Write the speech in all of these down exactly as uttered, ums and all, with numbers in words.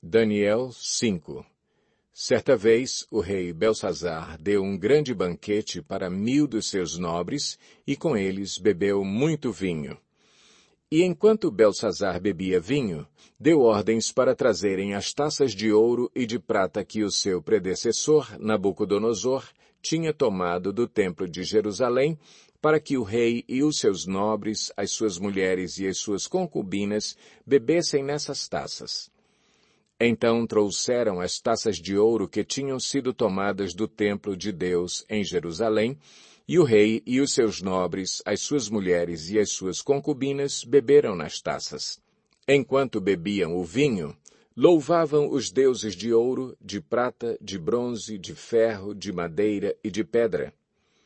Daniel cinco. Certa vez, o rei Belsazar deu um grande banquete para mil dos seus nobres, e com eles bebeu muito vinho. E enquanto Belsazar bebia vinho, deu ordens para trazerem as taças de ouro e de prata que o seu predecessor, Nabucodonosor, tinha tomado do templo de Jerusalém, para que o rei e os seus nobres, as suas mulheres e as suas concubinas bebessem nessas taças. Então trouxeram as taças de ouro que tinham sido tomadas do templo de Deus em Jerusalém, e o rei e os seus nobres, as suas mulheres e as suas concubinas beberam nas taças. Enquanto bebiam o vinho, louvavam os deuses de ouro, de prata, de bronze, de ferro, de madeira e de pedra.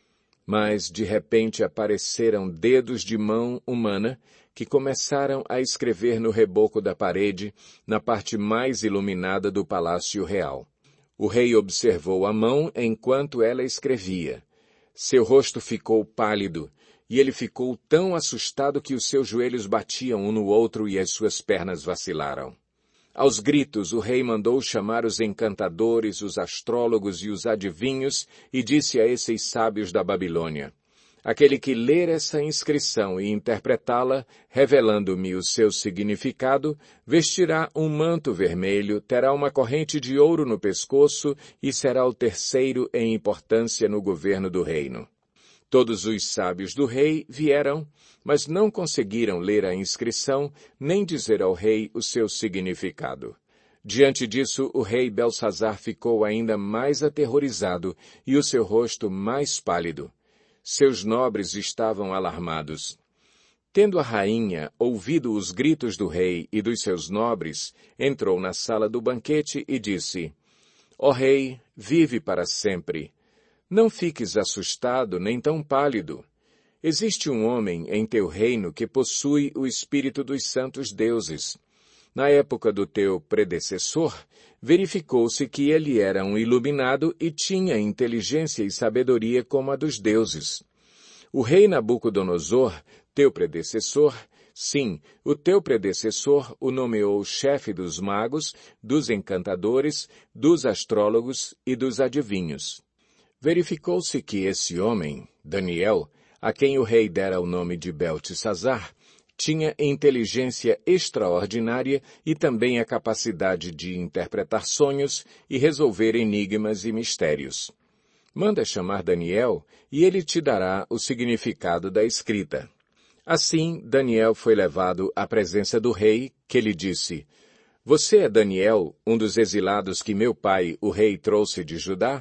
Mas, de repente, apareceram dedos de mão humana que começaram a escrever no reboco da parede, na parte mais iluminada do palácio real. O rei observou a mão enquanto ela escrevia. Seu rosto ficou pálido, e ele ficou tão assustado que os seus joelhos batiam um no outro e as suas pernas vacilaram. Aos gritos, o rei mandou chamar os encantadores, os astrólogos e os adivinhos, e disse a esses sábios da Babilônia: aquele que ler essa inscrição e interpretá-la, revelando-me o seu significado, vestirá um manto vermelho, terá uma corrente de ouro no pescoço e será o terceiro em importância no governo do reino. Todos os sábios do rei vieram, mas não conseguiram ler a inscrição, nem dizer ao rei o seu significado. Diante disso, o rei Belsazar ficou ainda mais aterrorizado e o seu rosto mais pálido. Seus nobres estavam alarmados. Tendo a rainha ouvido os gritos do rei e dos seus nobres, entrou na sala do banquete e disse: Ó rei, vive para sempre. Não fiques assustado nem tão pálido. Existe um homem em teu reino que possui o espírito dos santos deuses. Na época do teu predecessor, verificou-se que ele era um iluminado e tinha inteligência e sabedoria como a dos deuses. O rei Nabucodonosor, teu predecessor, sim, o teu predecessor o nomeou chefe dos magos, dos encantadores, dos astrólogos e dos adivinhos. Verificou-se que esse homem, Daniel, a quem o rei dera o nome de Beltesazar, tinha inteligência extraordinária e também a capacidade de interpretar sonhos e resolver enigmas e mistérios. Manda chamar Daniel e ele te dará o significado da escrita. Assim, Daniel foi levado à presença do rei, que lhe disse: Você é Daniel, um dos exilados que meu pai, o rei, trouxe de Judá?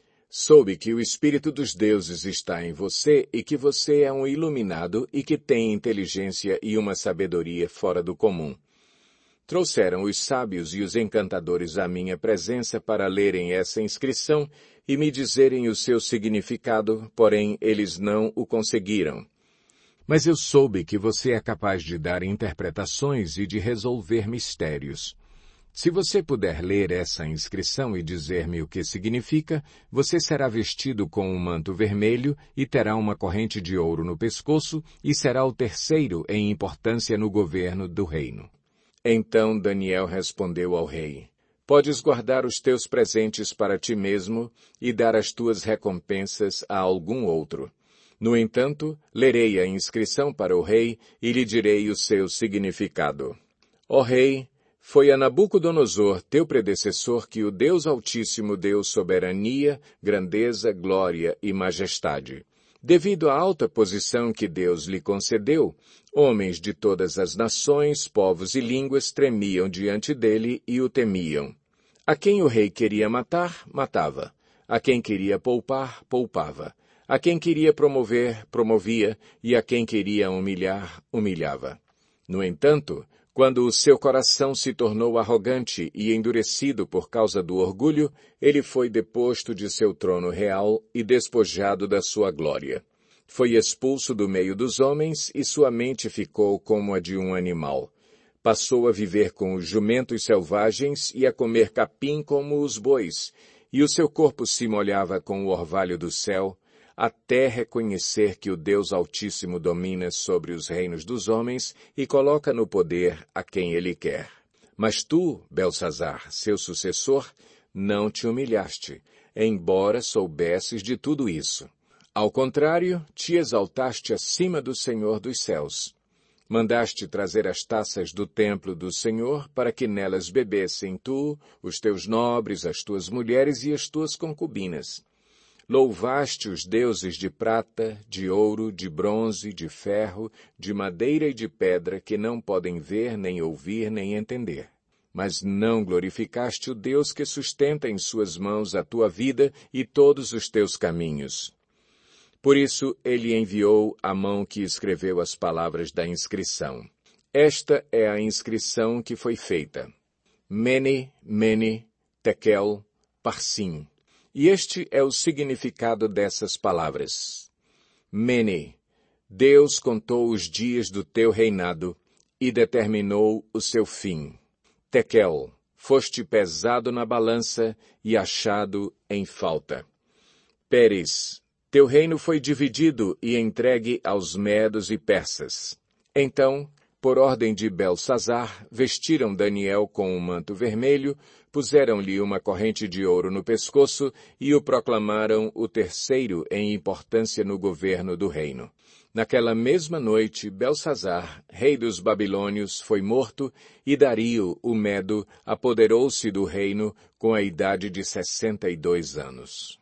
Soube que o Espírito dos deuses está em você e que você é um iluminado e que tem inteligência e uma sabedoria fora do comum. Trouxeram os sábios e os encantadores à minha presença para lerem essa inscrição e me dizerem o seu significado, porém eles não o conseguiram. Mas eu soube que você é capaz de dar interpretações e de resolver mistérios. Se você puder ler essa inscrição e dizer-me o que significa, você será vestido com um manto vermelho e terá uma corrente de ouro no pescoço e será o terceiro em importância no governo do reino. Então Daniel respondeu ao rei: Podes guardar os teus presentes para ti mesmo e dar as tuas recompensas a algum outro. No entanto, lerei a inscrição para o rei e lhe direi o seu significado. Ó rei, foi a Nabucodonosor, teu predecessor, que o Deus Altíssimo deu soberania, grandeza, glória e majestade. Devido à alta posição que Deus lhe concedeu, homens de todas as nações, povos e línguas tremiam diante dele e o temiam. A quem o rei queria matar, matava. A quem queria poupar, poupava. A quem queria promover, promovia. E a quem queria humilhar, humilhava. No entanto, quando o seu coração se tornou arrogante e endurecido por causa do orgulho, ele foi deposto de seu trono real e despojado da sua glória. Foi expulso do meio dos homens e sua mente ficou como a de um animal. Passou a viver com os jumentos selvagens e a comer capim como os bois, e o seu corpo se molhava com o orvalho do céu, até reconhecer que o Deus Altíssimo domina sobre os reinos dos homens e coloca no poder a quem ele quer. Mas tu, Belsazar, seu sucessor, não te humilhaste, embora soubesses de tudo isso. Ao contrário, te exaltaste acima do Senhor dos céus. Mandaste trazer as taças do templo do Senhor para que nelas bebessem tu, os teus nobres, as tuas mulheres e as tuas concubinas. Louvaste os deuses de prata, de ouro, de bronze, de ferro, de madeira e de pedra que não podem ver, nem ouvir, nem entender. Mas não glorificaste o Deus que sustenta em suas mãos a tua vida e todos os teus caminhos. Por isso ele enviou a mão que escreveu as palavras da inscrição. Esta é a inscrição que foi feita. Mene, Mene, Tekel, Parsim. E este é o significado dessas palavras. Mene, Deus contou os dias do teu reinado e determinou o seu fim. Tekel, foste pesado na balança e achado em falta. Peres, teu reino foi dividido e entregue aos medos e persas. Então, por ordem de Belsazar, vestiram Daniel com um manto vermelho, puseram-lhe uma corrente de ouro no pescoço e o proclamaram o terceiro em importância no governo do reino. Naquela mesma noite, Belsazar, rei dos babilônios, foi morto e Dario, o Medo, apoderou-se do reino com a idade de sessenta e dois anos.